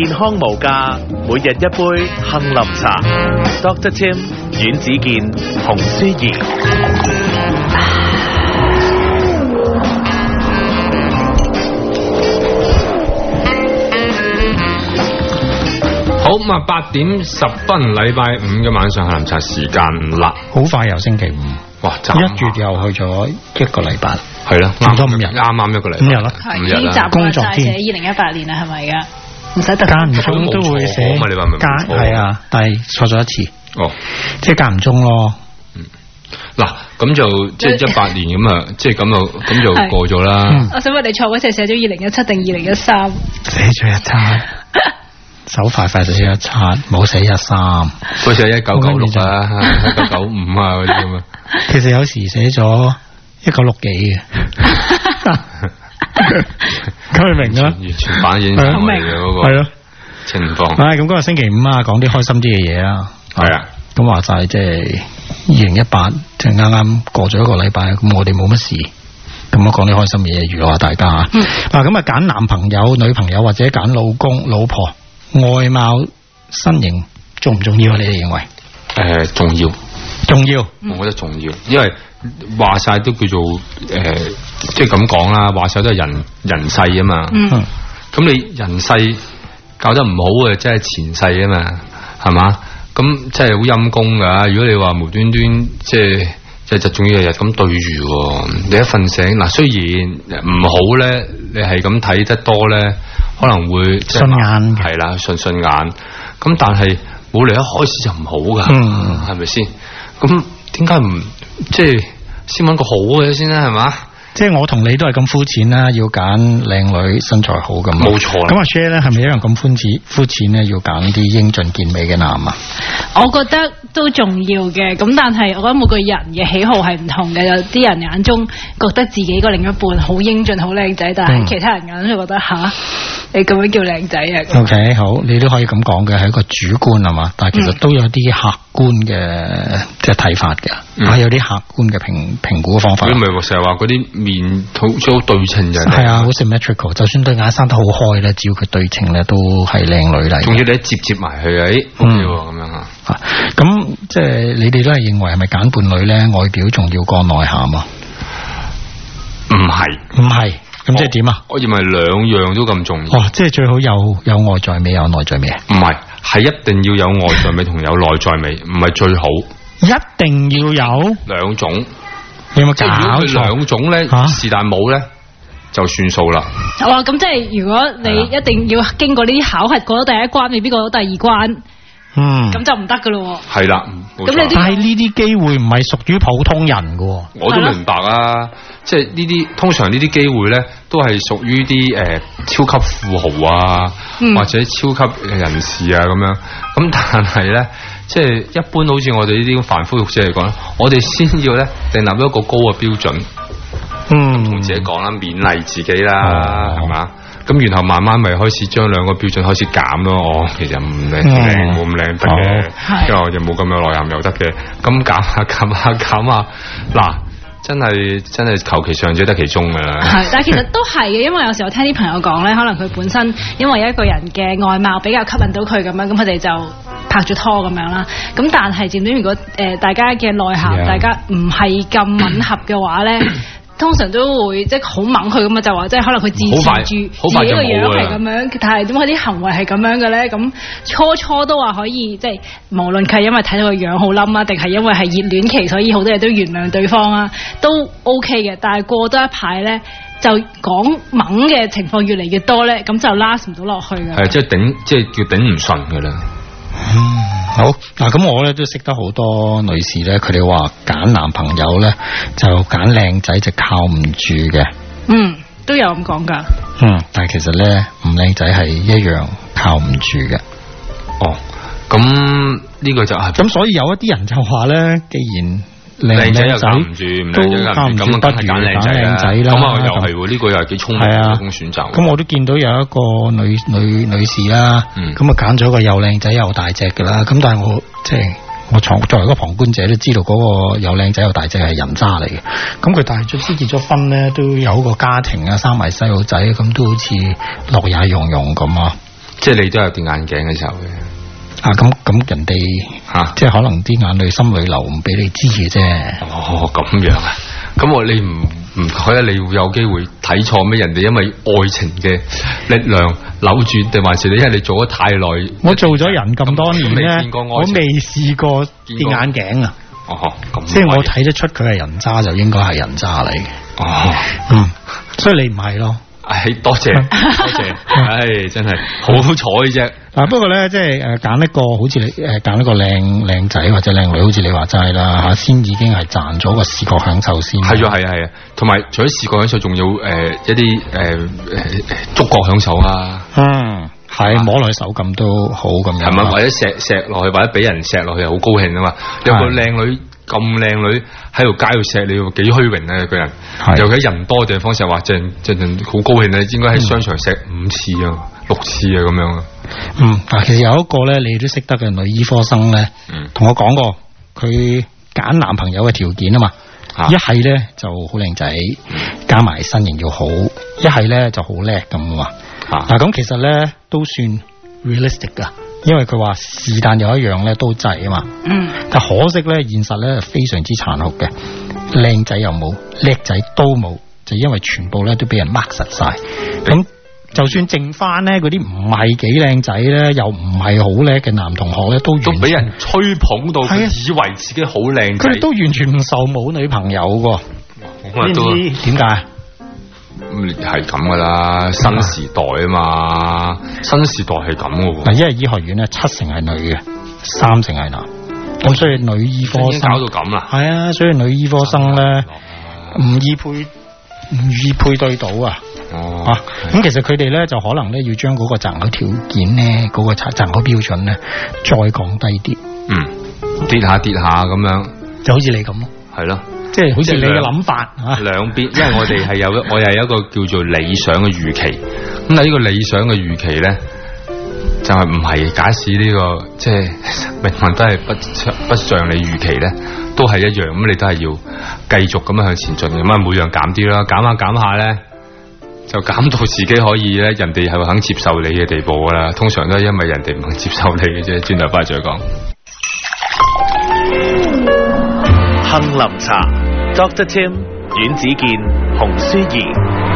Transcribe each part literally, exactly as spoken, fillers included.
健康無價，每日一杯杏林茶。Doctor Tim、阮子健、洪舒儀。 好咁啊，八點十分，禮拜五嘅晚上杏林茶時間啦， 好快又星期五， 哇！ 一月又去咗一個禮拜， 係啦， 差唔多五日， 啱啱一個禮拜， 五日啦， 五日啦， 工作天， 二零一八年啦，係咪噶？唔使特間唔中都會寫， 嘛？你話咪間係啊，但係錯咗一次， 哦， 即係間唔中咯。 嗯，嗱，咁就即係一八年咁啊，即係咁就咁就過咗啦。 我想問你錯嗰次寫咗二零一七定二零一三？ 寫咗一餐。手快快就寫一七，冇寫一三， 好似係一九九六啊，一九九五啊嗰啲咁啊。 其實有時寫咗一九六幾嘅，咁你明啦？ 完全反映咗我哋嘅嗰個情況。 唉，咁今日星期五啊，講啲開心啲嘅嘢啦。 係啊， 咁話晒即係二零一八，即係啱啱過咗一個禮拜，咁我哋冇乜事。咁我講啲開心嘅嘢，娛樂下大家啊。嗱，咁啊揀男朋友、女朋友或者揀老公、老婆。外貌、身形重唔重要啊？你哋認為？誒、 呃，重要， 重要， 我覺得重要，因為話晒都叫做誒、呃，即係咁講啦，話晒都係人人世啊嘛。嗯，咁你人世搞得唔好嘅，即係前世啊嘛，係嘛？咁即係好陰功噶。如果你話無端端即係日日仲要日日咁對住，你一瞓醒嗱，雖然唔好咧，你係咁睇得多咧。可能會順眼係啦，順順眼咁，但係冇嚟一開始就唔好噶，係咪先？咁點解唔即係先揾個好嘅先咧？係嘛？ 即係我同你都係咁膚淺啦，要揀靚女身材好咁。 冇錯。 咁阿 Share 咧係咪一樣咁膚淺膚淺咧？要揀啲英俊健美嘅男啊？ 我覺得都重要嘅，咁但係我覺得每個人嘅喜好係唔同嘅，有啲人眼中覺得自己個另一半好英俊好靚仔，但係其他人眼中就覺得吓、嗯，你咁樣叫靚仔啊 ？OK， 好，你都可以咁講嘅，係一個主觀係嘛，但係其實都有啲客觀嘅即係睇法嘅，嗯、有啲客觀嘅評評估嘅方法。 如果唔係成日話嗰啲面好好對稱嘅， 係啊，好 symmetrical， 就算對眼生得好開咧，只要佢對稱咧，都係靚女嚟。 仲要你一接接埋去，誒，咁樣啊？ 咁即係你哋都係認為係咪揀伴侶咧，外表重要過內涵啊？ 唔係， 唔係，咁即係點啊？ 我認為兩樣都咁重要。 哦，即係最好有有外在美，有內在美。唔係，係一定要有外在美同有內在美，唔係最好。 一定要有兩種。 你有冇搞錯？ 如果佢兩種咧，是但冇咧，就算數啦。 哇，咁即係如果你一定要經過呢啲考核，過咗第一關，未必過到第二關。嗯，咁就唔得噶咯。係啦， 咁你但係呢啲機會唔係屬於普通人噶。 我都明白啊，即係呢啲通常呢啲機會咧，都係屬於啲誒超級富豪啊，嗯、或者超級人士啊咁樣。咁但係咧，即係一般好似我哋呢啲凡夫俗子嚟講，我哋先要咧訂立一個高嘅標準。嗯，同自己講啦，勉勵自己啦，係嘛、哦？咁然後慢慢咪開始將兩個標準開始減咯。哦，其實唔靚，靚冇咁靚得嘅，因為我又冇咁有內涵又得嘅。咁減下減下減下，嗱，真係真係求其上者得其中噶啦。 係，但係其實都係嘅，因為有時候聽啲朋友講咧，可能佢本身因為一個人嘅外貌比較吸引到佢咁樣，咁佢哋就拍咗拖咁樣啦。咁但係漸漸如果誒大家嘅內涵，大家唔係咁吻合嘅話咧。通常都會即係好猛佢咁啊，就話即係可能佢自持住自己個樣係咁樣，但係點解啲行為係咁樣嘅咧？咁初初都話可以即係無論佢係因為睇到個樣好冧啊，定係因為係熱戀期，所以好多嘢都原諒對方啊，都 OK 嘅。但係過多一排咧，就講猛嘅情況越嚟越多咧，咁就 last 唔到落去嘅。 係即係頂，即係叫頂唔順嘅啦。 嗯，好嗱，咁我咧都識得好多女士咧，佢哋話揀男朋友咧就揀靚仔就靠唔住嘅。 嗯，都有咁講噶。 嗯，但係其實咧唔靚仔係一樣靠唔住嘅。 哦，咁呢個就係、是、 咁，所以有一啲人就話咧，既然靚仔又靠唔住，唔靚仔靠唔住，咁梗係揀靚仔啦。咁啊又係喎，呢個又係幾聰明嘅一種選擇。 咁我都見到有一個女女女士啦，咁啊揀咗個又靚仔又大隻嘅啦。咁但係我即係我作作為一個旁觀者都知道嗰個又靚仔又大隻係人渣嚟嘅。咁佢但係最先結咗婚咧，都有個家庭啊，生埋細路仔，咁都好似樂也融融咁啊。 即係你都有戴眼鏡嘅時候嘅。 啊，咁咁人哋吓、啊， 即係可能啲眼淚心裏流唔俾你知嘅啫。 哦，咁樣啊？咁我你唔唔覺得你會有機會睇錯咩？人哋因為愛情嘅力量扭轉，定還是你因為你做咗太耐？ 我做咗人咁多年咧，我未試過戴眼鏡啊。 哦，咁即係我睇得出佢係人渣，就應該係人渣嚟嘅。 哦， 嗯，所以你唔係咯。 唉，多謝多謝，唉，真係好彩啫。 嗱，不過咧，即係誒揀一個好似你誒揀一個靚靚仔或者靚女，好似你話齋啦吓，先已經係賺咗個視覺享受先。係啊係啊係啊，同埋除咗視覺享受，仲要誒、呃、一啲誒誒觸覺享受啊。 嗯，係摸落去手感都好咁樣， 係咪？或者錫錫落去，或者俾人錫落去，好高興啊嘛。有個靚女。咁靚女喺條街度錫你，幾虛榮啊！個人，尤其喺人多嘅地方錫，話正正正好高興啊！應該喺商場錫五次啊、嗯、六次啊咁樣啊。 嗯，嗱，其實有一個咧，你都識得嘅女醫科生咧，同、嗯、我講過，佢揀男朋友嘅條件啊嘛，一係咧就好靚仔，加埋身形要好，一係咧就好叻咁啊。嗱，咁其實咧都算 realistic 噶。因為佢話是但有一樣咧都制啊嘛，嗯，但可惜咧現實咧非常之殘酷嘅，靚仔又冇，叻仔都冇，就因為全部咧都俾人 mark 實晒，咁就算剩翻咧嗰啲唔係幾靚仔咧，又唔係好叻嘅男同學咧，都都俾人吹捧到，佢以為自己好靚仔， 佢哋都完全唔受冇女朋友㗎，知唔知點解？ 咁係咁噶啦，新時代啊嘛，新時代係咁嘅。 嗱，因為醫學院咧七成係女嘅，三成係男，咁所以女醫科生搞到咁啦。係啊，所以女醫科生咧唔易配，唔易配對到啊。哦，啊，咁其實佢哋咧就可能咧要將嗰個擇偶條件咧，嗰、嗰個擇偶標準咧再降低啲。 嗯，跌下跌下咁樣， 就好似你咁咯。係咯。即係好似你嘅諗法吓，兩邊， 因為我哋係有，我又係一個叫做理想嘅預期。咁但係呢個理想嘅預期咧，就係唔係假使呢、這個即係命運都係不不像你預期咧，都係一樣。咁你都係要繼續咁樣向前進。咁啊，每樣減啲啦，減下減下咧，就減到自己可以咧，人哋係肯接受你嘅地步噶啦。通常都係因為人哋唔肯接受你嘅啫。轉頭翻嚟再講。 杏林茶 Doctor Tim 阮子健洪舒怡，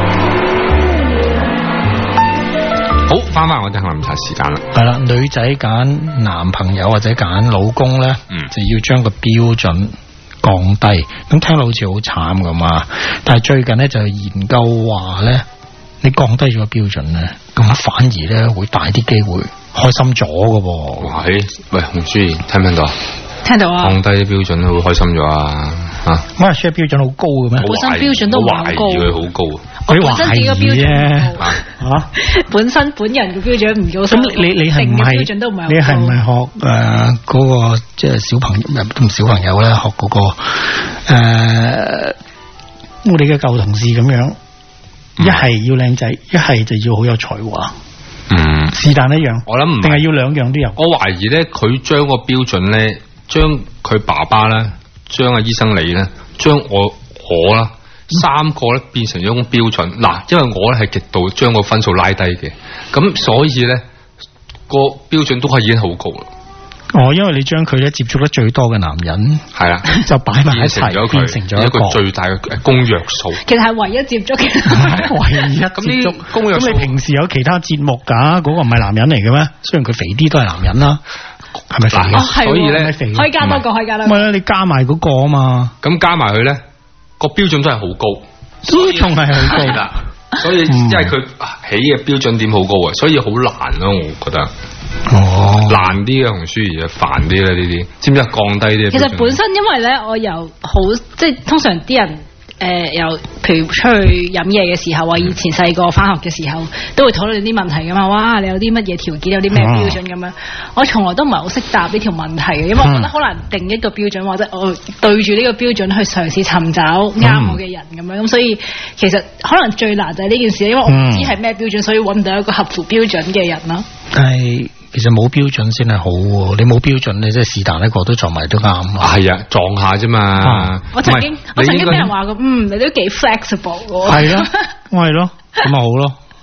好翻翻我哋杏林茶時間啦。 係啦，女仔揀男朋友或者揀老公咧，嗯，就要將個標準降低。咁聽落好似好慘咁啊！但係最近咧就研究話咧，你降低咗個標準咧，咁反而咧會大啲機會開心咗㗎喎。 喂喂，洪舒怡，聽唔聽到？ 聽到啊！ 降低啲標準都會開心咗啊！吓， 乜人 share 標準好高嘅咩？ 本身標準都唔係好高， 佢好高。 我本身自己個標準吓、啊， 本身本人嘅標準唔高， 咁你你係唔係標準都唔係？你係唔係學誒嗰個即係小朋友唔小朋友咧學嗰個誒我哋嘅舊同事咁樣，一係要靚仔，一係就要好有才華。嗯，是但一樣，我諗唔定係要兩樣都有。 我懷疑咧，佢將個標準咧，將佢爸爸咧，將阿醫生你咧，將我我啦，三個咧變成咗一種標準。嗱，因為我咧係極度將個分數拉低嘅，咁所以咧個標準都係已經好高啦。 哦，因為你將佢咧接觸得最多嘅男人係啦，就擺埋一齊，變成咗一個最大嘅公約數。 其實係唯一接觸嘅， 唯一接觸公約數。咁你平時有其他節目噶，嗰、嗰個唔係男人嚟嘅咩？雖然佢肥啲都係男人啦，係咪肥啊？ 哦、所以咧可以加多個，可以加多個。 唔係啦，你加埋嗰個啊嘛。 咁加埋佢咧，個標準都係好高， 都仲係好高噶。 所以因為佢起嘅標準點好高啊，所以好難咯，我覺得。 哦， 難啲嘅紅書而係煩啲啦，呢啲知唔知啊？降低啲。 其實本身因為咧，我由好即係通常啲人誒，由、呃、譬如出去飲嘢嘅時候，我以前細個翻學嘅時候，都會討論啲問題噶嘛。哇，你有啲乜嘢條件，有啲咩標準咁樣？我從來都唔係好識答呢條問題嘅，因為我覺得好難定一個標準，或者我對住呢個標準去嘗試尋找啱我嘅人咁樣。咁所以其實可能最難就係呢件事，因為我唔知係咩標準，所以揾唔到一個合乎標準嘅人咯。 係。其實冇標準先係好，你冇標準你即係是但一個都撞埋都啱。 係啊，撞下啫嘛、啊。 我曾經我曾經俾人話過，嗯，你都幾 flexible。係咯，我係咯，咁咪好咯。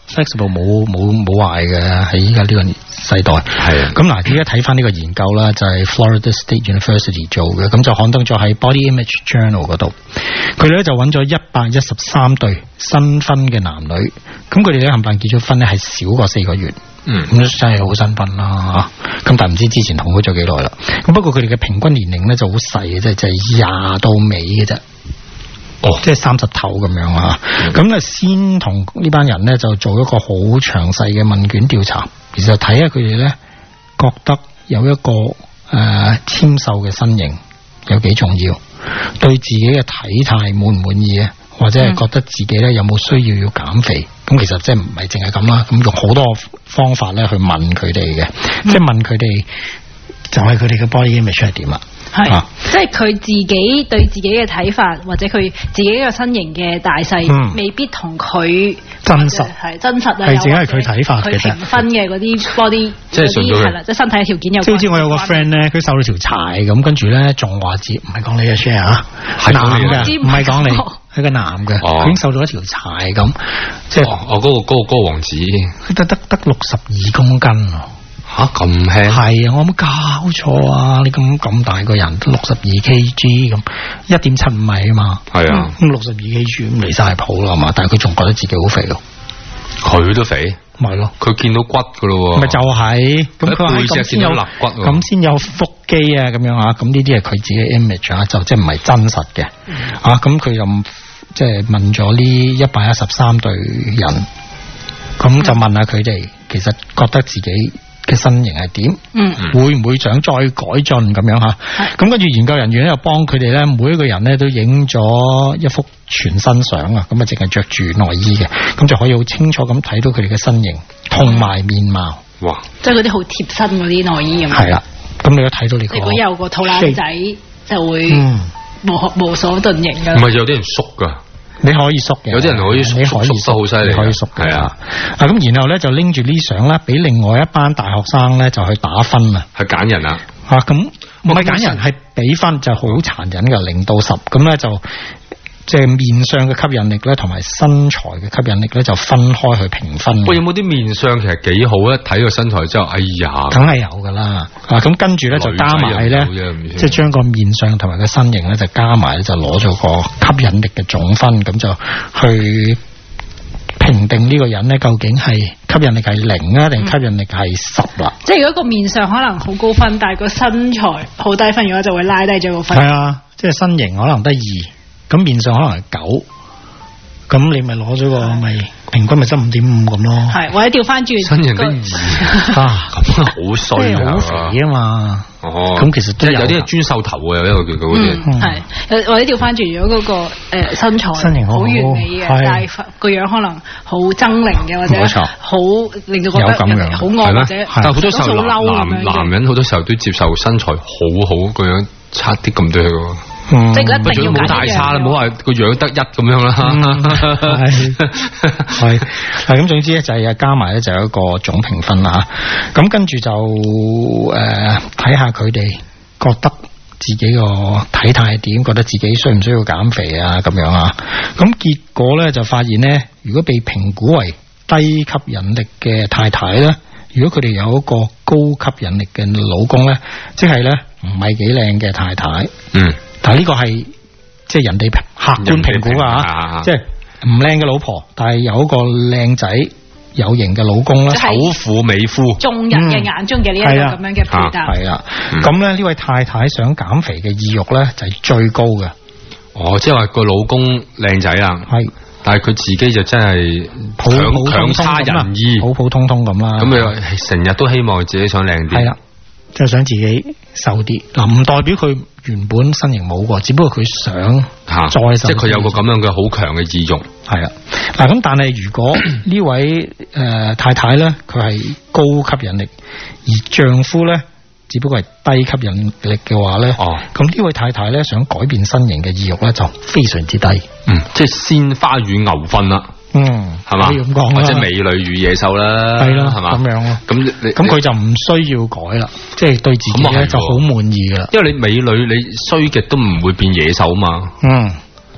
flexible 冇冇冇壞嘅，喺依家呢個世代。 係啊。 咁嗱，而家睇翻呢個研究啦，就係 Florida State University 做嘅，咁就刊登咗喺 Body Image Journal 嗰度。佢哋咧就揾咗一百一十三對新婚嘅男女，咁佢哋咧冚唪唥結咗婚咧係少過四個月。嗯，咁真係好新婚啦。咁但係唔知之前同居咗幾耐啦。咁不過佢哋嘅平均年齡咧就好細嘅，即係就係廿到尾嘅啫。哦，即係三十頭咁樣啊。咁咧、嗯、先同呢班人咧就做一個好詳細嘅問卷調查，其實睇下佢哋咧覺得有一個誒纖瘦嘅身形有幾重要，對自己嘅體態滿唔滿意啊？或者係覺得自己咧有冇需要要減肥？咁、嗯、其實即係唔係淨係咁啦，咁用好多方法咧去問佢哋嘅，嗯、即係問佢哋就係佢哋嘅 body image 係點啊？係，啊、 即係佢自己對自己嘅睇法，或者佢自己個身形嘅大細，嗯、未必同佢真實係真實啊， 係淨係佢睇法嘅啫。 佢評分嘅嗰啲 body， 即係順咗係啦，即係身體條件有。 即係好似我有個 friend 咧，佢瘦到條柴咁，跟住咧仲話自唔係講你嘅 share 啊，係男嘅，唔係講你。係個男嘅，佢、哦、已經瘦咗一條柴咁，即係哦，嗰、嗰個嗰、嗰個嗰、嗰個王子， 佢得得得六十二公斤啊！ 吓咁輕？係啊，我有冇搞錯啊？你咁咁大個人，六十二 kg 咁，一點七五米啊嘛，係啊，咁六十二 kg 咁離晒譜啦嘛，但係佢仲覺得自己好肥咯， 佢都肥， 咪咯， 佢見到骨噶咯， 咪就係、是，咁佢背脊見到肋骨， 咁先有腹肌啊，咁樣啊，咁呢啲係佢自己 image 啊，就即係唔係真實嘅，嗯、啊，咁佢又。即係問咗呢一百一十三對人，咁就問下佢哋，其實覺得自己嘅身形係點？嗯，會唔會想再改進咁樣吓？咁跟住研究人員咧又幫佢哋咧，每一個人咧都影咗一幅全身相啊，咁啊淨係着住內衣嘅，咁就可以好清楚咁睇到佢哋嘅身形同埋面貌。哇！即係嗰啲好貼身嗰啲內衣咁。係啦，咁你都睇到你、那個。如果有個肚腩仔，就會無無所遁形噶。唔係有啲人縮噶。你可以縮嘅，有啲人可以縮，縮得好犀利，可以縮嘅。係啊，啊咁然後咧就拎住呢相咧，俾另外一班大學生咧就去打分啊，去揀人啊。啊咁唔係揀人，係俾分就好殘忍嘅，零到十咁咧就即係面相嘅吸引力咧，同埋身材嘅吸引力咧就分開去評分。喂，有冇啲面相其實幾好咧？睇個身材之後，哎呀，梗係有噶啦。啊咁跟住咧就加埋咧，即係將個面相同埋個身形咧就加埋咧就攞咗個吸引力嘅總分，咁就去評定呢個人咧究竟係吸引力係零啊，定吸引力係十啦。即係如果個面相可能好高分，但係個身材好低分，如果就會拉低咗個分。係啊，即係身形可能得二。咁面上可能係九，咁你咪攞咗個咪平均咪得五點五咁咯。係或者調翻轉，身形得二啊，咁好衰啊，好肥啊嘛。哦，咁其實即係有啲係專瘦頭啊，有一個叫做嗰啲係，或者調翻轉，如果嗰個誒身材身形好完美嘅，但係個樣可能好猙獰嘅，或者好令到覺得人哋好惡或者，但係好多時候男男人好多時候都接受身材好好個樣差啲咁多嘅。嗯，即係一定要冇太差啦，唔好話個樣得一咁樣啦。係係係咁，總之咧就係加埋咧就有一個總評分啦吓。咁跟住就誒睇下佢哋覺得自己個體態係點，覺得自己需唔需要減肥啊咁樣啊。咁結果咧就發現咧，如果被評估為低吸引力嘅太太咧，如果佢哋有一個高吸引力嘅老公咧，即係咧唔係幾靚嘅太太。嗯。但係呢個係即係人哋客觀評估啊，即係唔靚嘅老婆，但係有一個靚仔有型嘅老公啦，首富美夫，眾人嘅眼中嘅呢一個咁樣嘅配搭。係啦，咁咧呢位太太想減肥嘅意欲咧就係最高嘅。哦，即係話個老公靚仔啦，係，但係佢自己就真係強強差人意，普普通通咁啦。咁佢成日都希望自己想靚啲。係啦。就想自己瘦啲，嗱唔代表佢原本身形冇過，只不過佢想再瘦，即係佢有個咁樣嘅好強嘅意欲。係啦，嗱咁但係如果呢位誒、呃、太太咧，佢係高吸引力，而丈夫咧只不過係低吸引力嘅話咧，哦，咁呢位太太咧想改變身形嘅意欲咧就非常之低，嗯，即係鮮花與牛糞啦。嗯，係嘛？可以咁講啦，或者美女與野獸啦，係啦，係嘛？咁樣咯。咁你咁佢就唔需要改啦，即係對自己咧就好滿意噶啦。因為你美女你衰極都唔會變野獸嘛。嗯，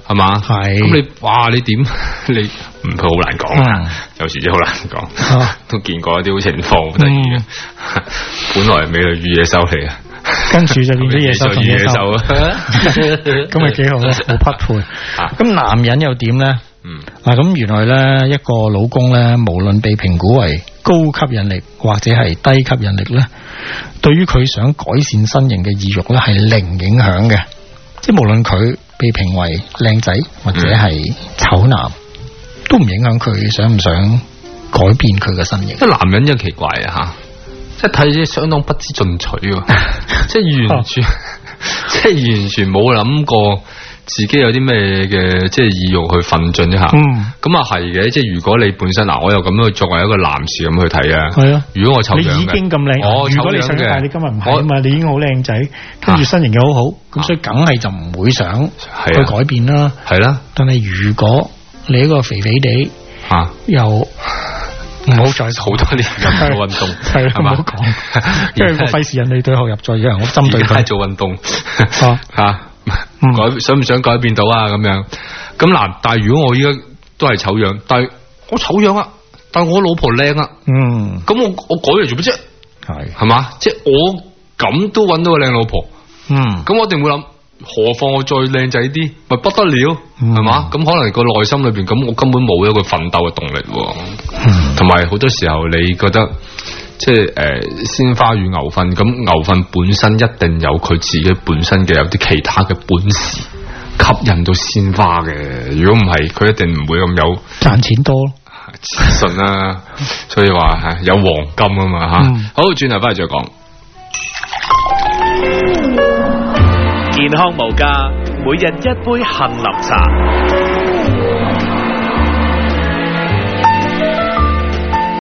係嘛？ 係。 咁你哇，你點你唔係好難講啊？嗯、有時真係好難講，啊、都見過一啲好情況，好得意嘅。本來美女與野獸嚟啊， 跟住就變咗野獸同野獸啊，咁咪幾好咯，好匹配。咁、啊、男人又點咧？嗯，嗱咁原來咧一個老公咧，無論被評估為高吸引力或者係低吸引力咧，對於佢想改善身形嘅意欲咧係零影響嘅，即係無論佢被評為靚仔或者係醜男，嗯、都唔影響佢想唔想改變佢嘅身形。 即係男人真係奇怪啊吓，即係睇起相當不知進取，即係完全，即係完全冇諗過。自己有啲咩嘅即係意欲去奮進一下，咁啊係嘅。即係如果你本身嗱，我又咁樣作為一個男士咁去睇啊。係啊，如果我醜樣嘅， 你已經咁靚， 我如果你想但係你今日唔係啊嘛，你已經好靚仔，跟住身形又好好，咁、啊、所以梗係就唔會想去改變啦。係啦、啊，但係如果你一個肥肥地啊，又唔好再好多年咁做運動，係係嘛？唔好講，因為我費事人哋對號入座，有人我針對佢做運動吓。啊改想唔想改變到啊？咁樣咁嗱，但係如果我依家都係醜樣，但係我醜樣啊，但係我老婆靚啊，嗯，咁我我改嚟做乜啫？係係嘛？即係我咁都揾到個靚老婆，嗯，咁我一定會諗，何況我再靚仔啲，咪不得了，係嘛？咁、嗯、可能個內心裏邊，咁我根本冇一個奮鬥嘅動力，同埋好多時候你覺得。即係誒，鮮花與牛糞，咁牛糞本身一定有佢自己本身嘅有啲其他嘅本事，吸引到鮮花嘅。如果唔係，佢一定唔會咁有賺錢多咯， 自信啦。所以話吓有黃金啊嘛吓。嗯、好，轉頭翻嚟再講。 健康無價，每日一杯杏林茶。